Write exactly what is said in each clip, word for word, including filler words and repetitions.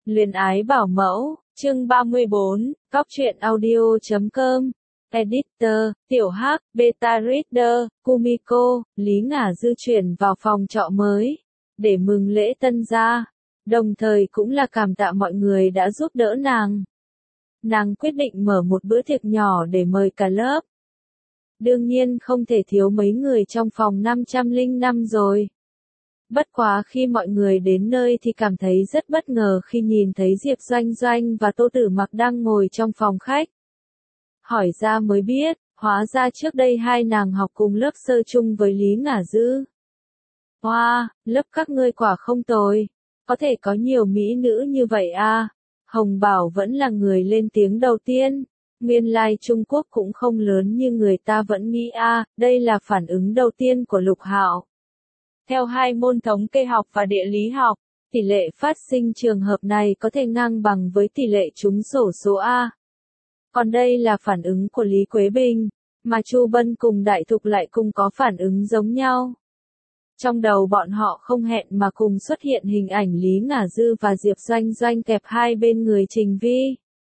Luyến ái bảo mẫu, chương ba mươi bốn, Cóc truyện audio chấm com, Editor, Tiểu Hắc, Beta Reader, Kumiko, Lý Ngả Dư chuyển vào phòng trọ mới, để mừng lễ tân gia, đồng thời cũng là cảm tạ mọi người đã giúp đỡ nàng. Nàng quyết định mở một bữa tiệc nhỏ để mời cả lớp. Đương nhiên không thể thiếu mấy người trong phòng năm trăm lẻ năm rồi. Bất quá khi mọi người đến nơi thì cảm thấy rất bất ngờ khi nhìn thấy Diệp Doanh Doanh và Tô Tử Mặc đang ngồi trong phòng khách. Hỏi ra mới biết, hóa ra trước đây hai nàng học cùng lớp sơ chung với Lý Ngả Dư. Wow, lớp các ngươi quả không tồi, có thể có nhiều mỹ nữ như vậy à. Hồng Bảo vẫn là người lên tiếng đầu tiên. Nguyên lai like Trung Quốc cũng không lớn như người ta vẫn nghĩ a, đây là phản ứng đầu tiên của Lục Hạo. Theo hai môn thống kê học và địa lý học, tỷ lệ phát sinh trường hợp này có thể ngang bằng với tỷ lệ trúng xổ số A. Còn đây là phản ứng của Lý Quế Bình, mà Chu Bân cùng Đại Thục lại cùng có phản ứng giống nhau. Trong đầu bọn họ không hẹn mà cùng xuất hiện hình ảnh Lý Ngả Dư và Diệp Doanh Doanh kẹp hai bên người Trình Vi.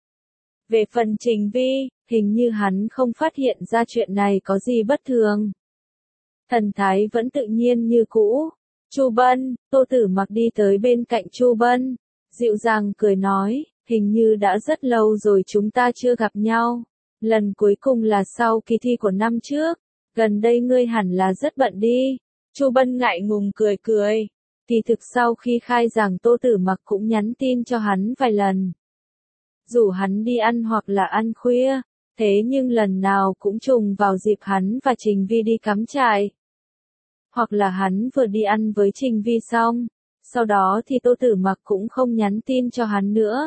Về phần Trình Vi, hình như hắn không phát hiện ra chuyện này có gì bất thường. Thần thái vẫn tự nhiên như cũ. Chu Bân, Tô Tử Mặc đi tới bên cạnh Chu Bân, dịu dàng cười nói, hình như đã rất lâu rồi chúng ta chưa gặp nhau. Lần cuối cùng là sau kỳ thi của năm trước, gần đây ngươi hẳn là rất bận đi. Chu Bân ngại ngùng cười cười. Kỳ thực sau khi khai giảng Tô Tử Mặc cũng nhắn tin cho hắn vài lần. Rủ hắn đi ăn hoặc là ăn khuya, thế nhưng lần nào cũng trùng vào dịp hắn và Trình Vi đi cắm trại. Hoặc là hắn vừa đi ăn với Trình Vi xong, sau đó thì Tô Tử Mặc cũng không nhắn tin cho hắn nữa.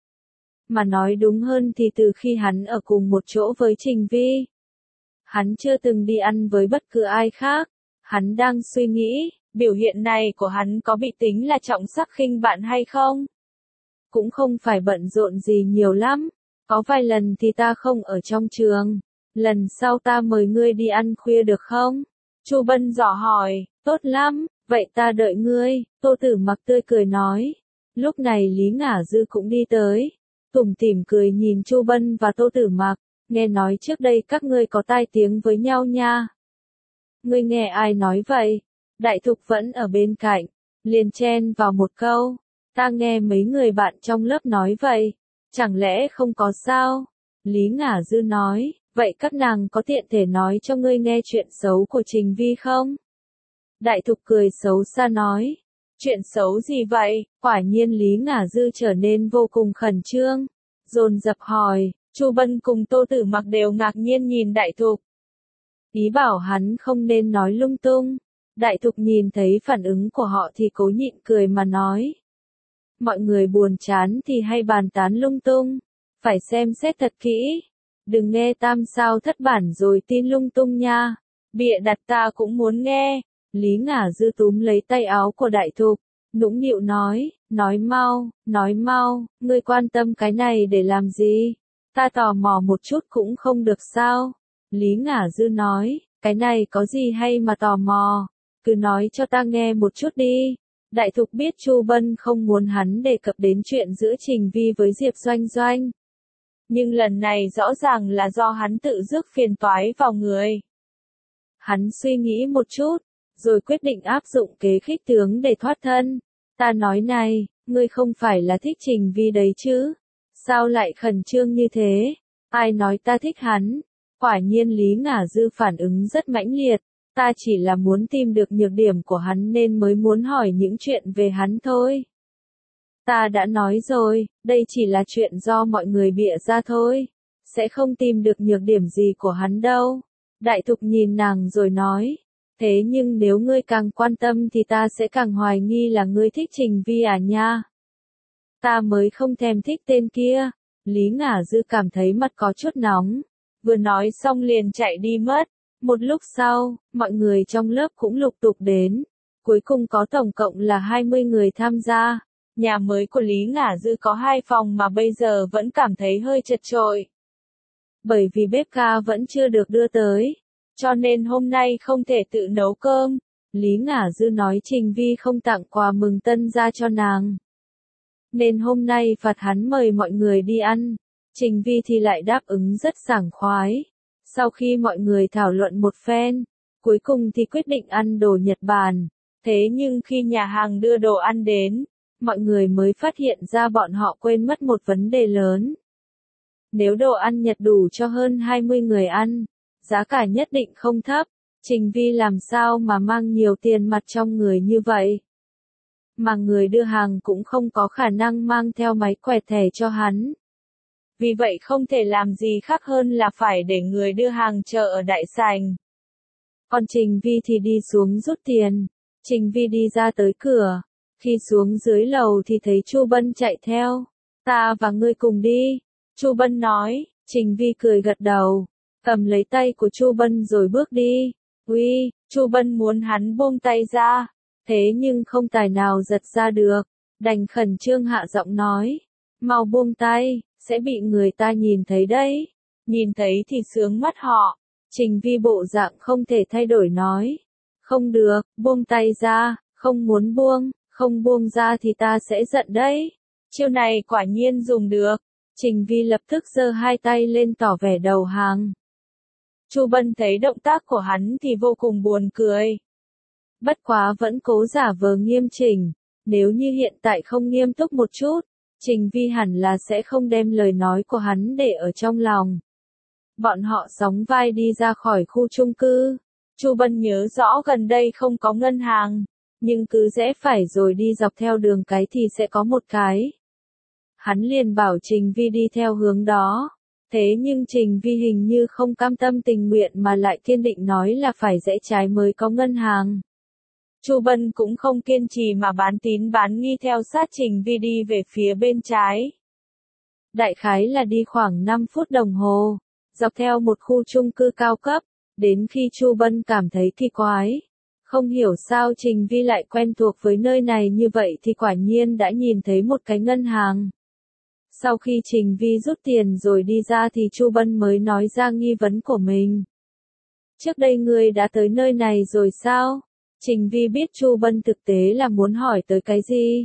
Mà nói đúng hơn thì từ khi hắn ở cùng một chỗ với Trình Vi, hắn chưa từng đi ăn với bất cứ ai khác. Hắn đang suy nghĩ, biểu hiện này của hắn có bị tính là trọng sắc khinh bạn hay không? Cũng không phải bận rộn gì nhiều lắm, có vài lần thì ta không ở trong trường, lần sau ta mời ngươi đi ăn khuya được không? Chu Bân dò hỏi, tốt lắm, vậy ta đợi ngươi, Tô Tử Mặc tươi cười nói. Lúc này Lý Ngả Dư cũng đi tới, tủm tỉm cười nhìn Chu Bân và Tô Tử Mặc, nghe nói trước đây các ngươi có tai tiếng với nhau nha. Ngươi nghe ai nói vậy? Đại Thục vẫn ở bên cạnh, liền chen vào một câu, ta nghe mấy người bạn trong lớp nói vậy, chẳng lẽ không có sao? Lý Ngả Dư nói, vậy các nàng có tiện thể nói cho ngươi nghe chuyện xấu của Trình Vi không? Đại Thục cười xấu xa nói, chuyện xấu gì vậy? Quả nhiên Lý Ngả Dư trở nên vô cùng khẩn trương, dồn dập hỏi. Chu Bân cùng Tô Tử Mặc đều ngạc nhiên nhìn Đại Thục. Ý bảo hắn không nên nói lung tung. Đại Thục nhìn thấy phản ứng của họ thì cố nhịn cười mà nói. Mọi người buồn chán thì hay bàn tán lung tung, phải xem xét thật kỹ. Đừng nghe tam sao thất bản rồi tin lung tung nha. Bịa đặt ta cũng muốn nghe. Lý Ngả Dư túm lấy tay áo của Đại Thục, nũng nịu nói, nói mau, nói mau, ngươi quan tâm cái này để làm gì? Ta tò mò một chút cũng không được sao? Lý Ngả Dư nói, cái này có gì hay mà tò mò, cứ nói cho ta nghe một chút đi. Đại Thục biết Chu Bân không muốn hắn đề cập đến chuyện giữa Trình Vi với Diệp Doanh Doanh. Nhưng lần này rõ ràng là do hắn tự rước phiền toái vào người. Hắn suy nghĩ một chút, rồi quyết định áp dụng kế khích tướng để thoát thân. Ta nói này, ngươi không phải là thích Trình Vi đấy chứ? Sao lại khẩn trương như thế? Ai nói ta thích hắn? Quả nhiên Lý Ngả Dư phản ứng rất mãnh liệt, ta chỉ là muốn tìm được nhược điểm của hắn nên mới muốn hỏi những chuyện về hắn thôi. Ta đã nói rồi, đây chỉ là chuyện do mọi người bịa ra thôi, sẽ không tìm được nhược điểm gì của hắn đâu. Đại Thục nhìn nàng rồi nói, thế nhưng nếu ngươi càng quan tâm thì ta sẽ càng hoài nghi là ngươi thích Trình Vi à nha. Ta mới không thèm thích tên kia. Lý Ngả Dư cảm thấy mặt có chút nóng, vừa nói xong liền chạy đi mất. Một lúc sau, mọi người trong lớp cũng lục tục đến, cuối cùng có tổng cộng là hai mươi người tham gia. Nhà mới của Lý Ngả Dư có hai phòng mà bây giờ vẫn cảm thấy hơi chật chội. Bởi vì bếp ga vẫn chưa được đưa tới, cho nên hôm nay không thể tự nấu cơm. Lý Ngả Dư nói Trình Vi không tặng quà mừng tân gia cho nàng. nên hôm nay phạt hắn mời mọi người đi ăn. Trình Vi thì lại đáp ứng rất sảng khoái. Sau khi mọi người thảo luận một phen, cuối cùng thì quyết định ăn đồ Nhật Bản. Thế nhưng khi nhà hàng đưa đồ ăn đến, mọi người mới phát hiện ra bọn họ quên mất một vấn đề lớn. Nếu đồ ăn Nhật đủ cho hơn hai mươi người ăn, giá cả nhất định không thấp, Trình Vi làm sao mà mang nhiều tiền mặt trong người như vậy. Mà người đưa hàng cũng không có khả năng mang theo máy quẹt thẻ cho hắn. Vì vậy không thể làm gì khác hơn là phải để người đưa hàng chờ ở đại sảnh. Còn Trình Vi thì đi xuống rút tiền. Trình Vi đi ra tới cửa. Khi xuống dưới lầu thì thấy Chu Bân chạy theo. Ta và ngươi cùng đi. Chu Bân nói. Trình Vi cười gật đầu. Cầm lấy tay của Chu Bân rồi bước đi. Uy, Chu Bân muốn hắn buông tay ra. Thế nhưng không tài nào giật ra được. Đành khẩn trương hạ giọng nói. Mau buông tay, sẽ bị người ta nhìn thấy đấy. Nhìn thấy thì sướng mắt họ. Trình Vi bộ dạng không thể thay đổi nói. Không được, buông tay ra, không muốn buông, không buông ra thì ta sẽ giận đấy. Chiêu này quả nhiên dùng được. Trình Vi lập tức giơ hai tay lên tỏ vẻ đầu hàng. Chu Bân thấy động tác của hắn thì vô cùng buồn cười. Bất quá vẫn cố giả vờ nghiêm chỉnh. Nếu như hiện tại không nghiêm túc một chút, Trình Vi hẳn là sẽ không đem lời nói của hắn để ở trong lòng. Bọn họ sóng vai đi ra khỏi khu chung cư. Chu Bân nhớ rõ gần đây không có ngân hàng, nhưng cứ rẽ phải rồi đi dọc theo đường cái thì sẽ có một cái. Hắn liền bảo Trình Vi đi theo hướng đó. Thế nhưng Trình Vi hình như không cam tâm tình nguyện mà lại kiên định nói là phải rẽ trái mới có ngân hàng. Chu Bân cũng không kiên trì mà bán tín bán nghi theo sát Trình Vi đi về phía bên trái. Đại khái là đi khoảng năm phút đồng hồ, dọc theo một khu chung cư cao cấp, đến khi Chu Bân cảm thấy kỳ quái. Không hiểu sao Trình Vi lại quen thuộc với nơi này như vậy thì quả nhiên đã nhìn thấy một cái ngân hàng. Sau khi Trình Vi rút tiền rồi đi ra thì Chu Bân mới nói ra nghi vấn của mình. Trước đây ngươi đã tới nơi này rồi sao? Trình Vi biết Chu Bân thực tế là muốn hỏi tới cái gì.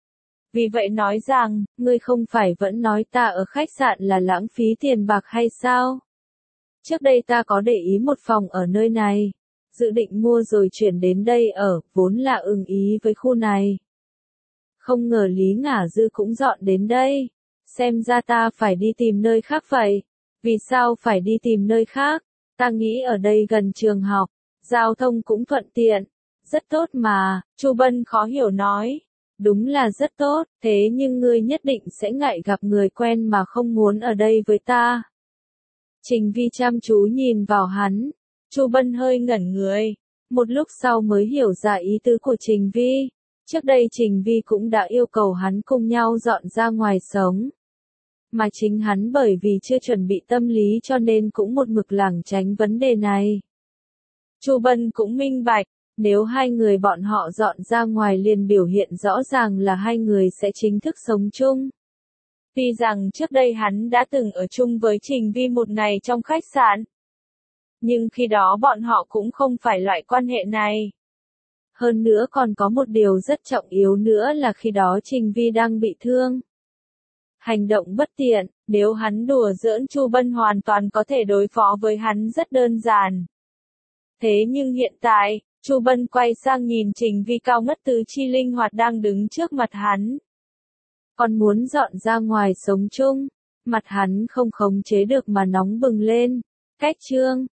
Vì vậy nói rằng, ngươi không phải vẫn nói ta ở khách sạn là lãng phí tiền bạc hay sao? Trước đây ta có để ý một phòng ở nơi này, dự định mua rồi chuyển đến đây ở, vốn là ưng ý với khu này. Không ngờ Lý Ngả Dư cũng dọn đến đây, xem ra ta phải đi tìm nơi khác vậy. Vì sao phải đi tìm nơi khác? Ta nghĩ ở đây gần trường học, giao thông cũng thuận tiện. Rất tốt mà, Chu Bân khó hiểu nói. Đúng là rất tốt, thế nhưng ngươi nhất định sẽ ngại gặp người quen mà không muốn ở đây với ta. Trình Vi chăm chú nhìn vào hắn. Chu Bân hơi ngẩn người. Một lúc sau mới hiểu ra ý tứ của Trình Vi. Trước đây Trình Vi cũng đã yêu cầu hắn cùng nhau dọn ra ngoài sống. Mà chính hắn bởi vì chưa chuẩn bị tâm lý cho nên cũng một mực lảng tránh vấn đề này. Chu Bân cũng minh bạch. Nếu hai người bọn họ dọn ra ngoài liền biểu hiện rõ ràng là hai người sẽ chính thức sống chung. Tuy rằng trước đây hắn đã từng ở chung với Trình Vi một ngày trong khách sạn. Nhưng khi đó bọn họ cũng không phải loại quan hệ này. Hơn nữa còn có một điều rất trọng yếu nữa là khi đó Trình Vi đang bị thương. Hành động bất tiện, nếu hắn đùa giỡn Chu Bân hoàn toàn có thể đối phó với hắn rất đơn giản. Thế nhưng hiện tại, Chu Bân quay sang nhìn Trình Vi cao ngất tứ chi linh hoạt đang đứng trước mặt hắn. Còn muốn dọn ra ngoài sống chung, mặt hắn không khống chế được mà nóng bừng lên. Cách chương